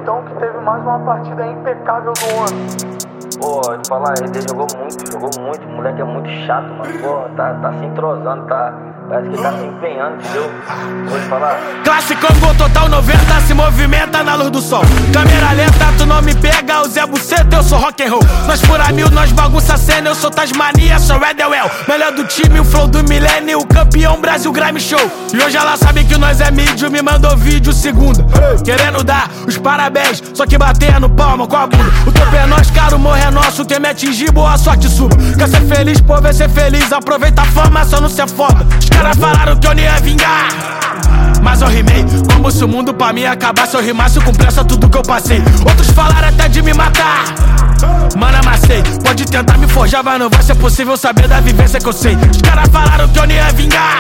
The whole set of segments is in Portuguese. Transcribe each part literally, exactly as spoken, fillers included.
então que teve mais uma partida impecável do homem. Pô, eu te falar, ele jogou muito, jogou muito. O moleque é muito chato, mano. Pô, tá, tá se entrosando, tá. Parece que tá se empenhando, entendeu? Vou te falar. Classicão, gol total noventa, se movimenta na luz do sol. Câmera lenta, tu não me pega, o Zé Buceta, eu sou rock and roll. Nós fura mil, nós bagunça a cena, eu sou Tasmania, sou Redwell. Melhor do time, o flow do milênio, campeão Brasil Grime Show. E hoje ela sabe que nós é mídio, me mandou vídeo segunda, querendo dar os parabéns, só que batendo palma com a bunda. O topo é nós, caro, morre é nosso, quem me atingir, boa sorte suba. Quer ser feliz, pô, vai ser feliz, aproveita a fama, só não se é foda. Os caras falaram que eu não ia vingar, mas eu rimei como se o mundo pra mim acabasse. Eu rimasse com pressa tudo que eu passei. Outros falaram até de me matar, mano, amassei. Pode tentar me forjar, mas não vai ser possível saber da vivência que eu sei. Os caras falaram que eu não ia vingar,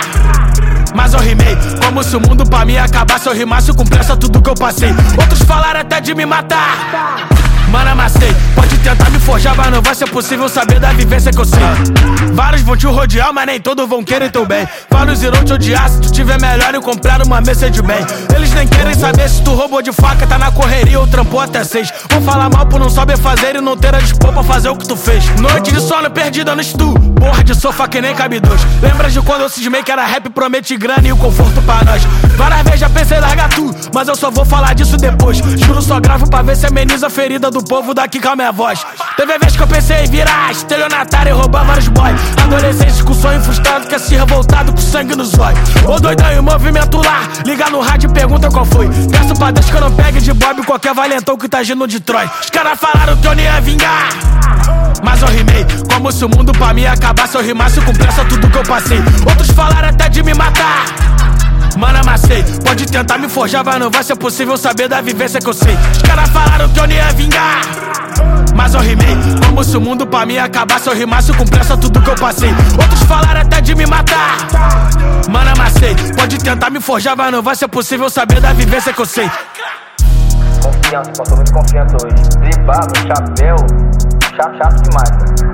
mas eu rimei como se o mundo pra mim acabasse. Eu rimasse com pressa tudo que eu passei. Outros falaram até de me matar, mano, amassei. Pode tentar me forjar, mas não vai ser possível saber da vivência que eu sei. Vários vão te rodear, mas nem todos vão querer teu bem. Vários irão te odiar se tu tiver melhor e comprar uma Mercedes-Benz. Eles nem querem saber se tu roubou de faca, tá na correria ou trampou até seis. Vão falar mal por não saber fazer e não ter a dispor pra fazer o que tu fez. Noite de sono perdida no estu, porra de sofá que nem cabe dois. Lembra de quando eu cismei que era rap, promete grana e o conforto pra nós. Várias vezes já pensei em largar tudo, mas eu só vou falar disso depois. Juro, só gravo pra ver se ameniza a ferida do povo daqui com a minha voz. Teve vez que eu pensei em virar estelionatário e roubar vários boy. Adolescentes com sonho frustrado, quer se revoltado com sangue nos olhos. Ô doidão em movimento lá, liga no rádio e pergunta qual foi. Peço pra Deus que eu não pegue de bob qualquer valentão que tá agindo de Troy. Os caras falaram que eu não ia vingar, mas eu rimei como se o mundo pra mim acabasse. Eu rimasse com pressa tudo que eu passei. Outros falaram até de me matar, mano, amassei. Pode tentar me forjar, mas não vai ser possível saber da vivência que eu sei. Os caras falaram que eu não ia vingar, mas eu rimei como se o mundo pra mim acabasse. Eu rimasse com pressa tudo que eu passei. Outros falaram até de me matar, mano, amassei. Pode tentar me forjar, mas não vai ser possível saber da vivência que eu sei. Confiança, passou muito confiança hoje. Dribado, chapéu, chato, chato demais, cara.